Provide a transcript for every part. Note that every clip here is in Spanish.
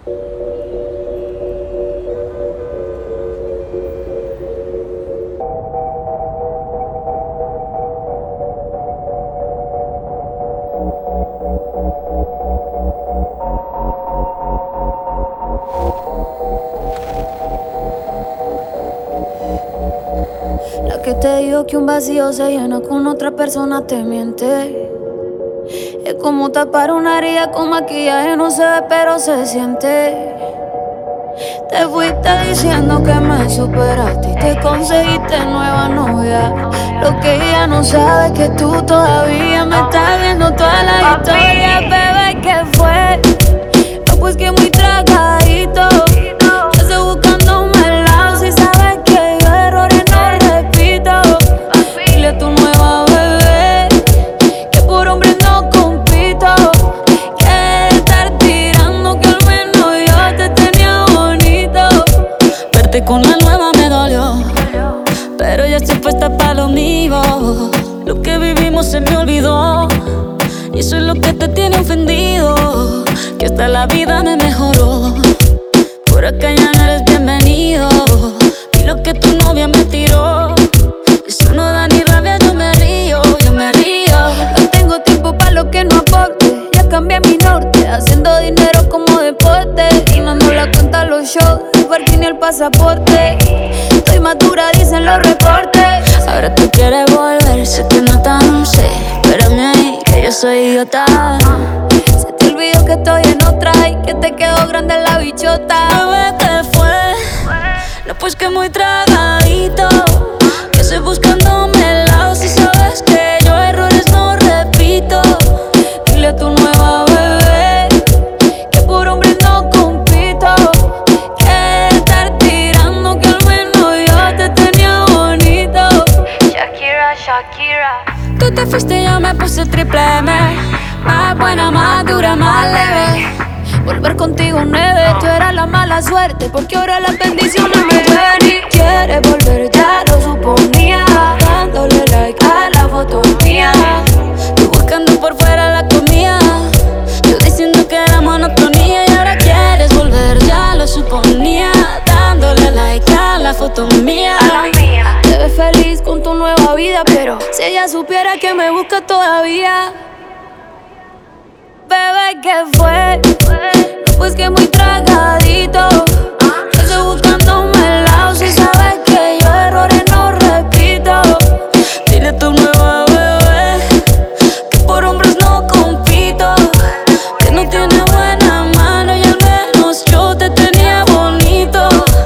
La que te digo que un vacío se llena con otra persona te miente. Es como tapar una herida con maquillaje, no se ve pero se siente. Te fuiste diciendo que me superaste y te conseguiste nueva novia. Lo que ella no sabe es que tú todavía me estás viendo toda la historia. Bebé, ¿qué fue? No, pues que muy tragadito. Yo estoy buscándome el lado. Si sabes que yo errores no repito. Dile a tu nueva bebé que por hombre no compito. Que estar tirando que al menos yo te tenía bonito. Verte con la nueva me dolió, pero ya estoy puesta pa' lo mío. Lo que vivimos se me olvidó y eso es lo que te tiene ofendido. Que hasta la vida me mejoró. Por acá ya no eres bienvenido. Y lo que tu novia me tiró, eso no da ni rabia, yo me río, yo me río. No tengo tiempo pa' lo que no aporte. Ya cambié mi norte, haciendo dinero como deporte. Y no la cuenta los shows, el parking ni el pasaporte. Estoy madura, dicen los reportes. Ahora tú quieres volver, sé que no tan sé. Espérame ahí, que yo soy idiota. Se te olvidó que estoy en otra y que te quedó grande la bichota. Bebé, ¿qué fue? No, pues que muy tragadito. Que estoy buscándome el lado. Si sabes que yo errores no repito. Dile a tu nueva bebé que por hombre no compito. Que estar tirando que al menos yo te tenía bonito. Shakira, Shakira. Tú te fuiste y yo me puse triple M. Más buena, más dura, más leve. Volver contigo nueve. Tú eras la mala suerte, porque ahora las bendiciones me ven. Y quieres volver, ya lo suponía. Dándole like a la foto mía. Tú buscando por fuera la comida. Yo diciendo que era monotonía. Y ahora quieres volver, ya lo suponía. Dándole like a la foto mía. Te ves feliz con tu nueva vida, pero si ella supiera que me busca todavía. Bebé, ¿qué fue? No, pues que muy tragadito. Yo estoy buscándome el lado. Si sabes que yo errores no repito. Dile a tu nueva bebé que por hombres no compito. Que no tiene buena mano y al menos yo te tenía bonito.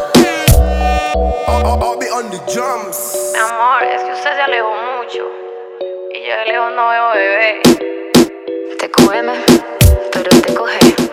I'll be on the drums. Mi amor, es que usted se alejó mucho y yo de lejos no veo bebé. Te come, pero te coge.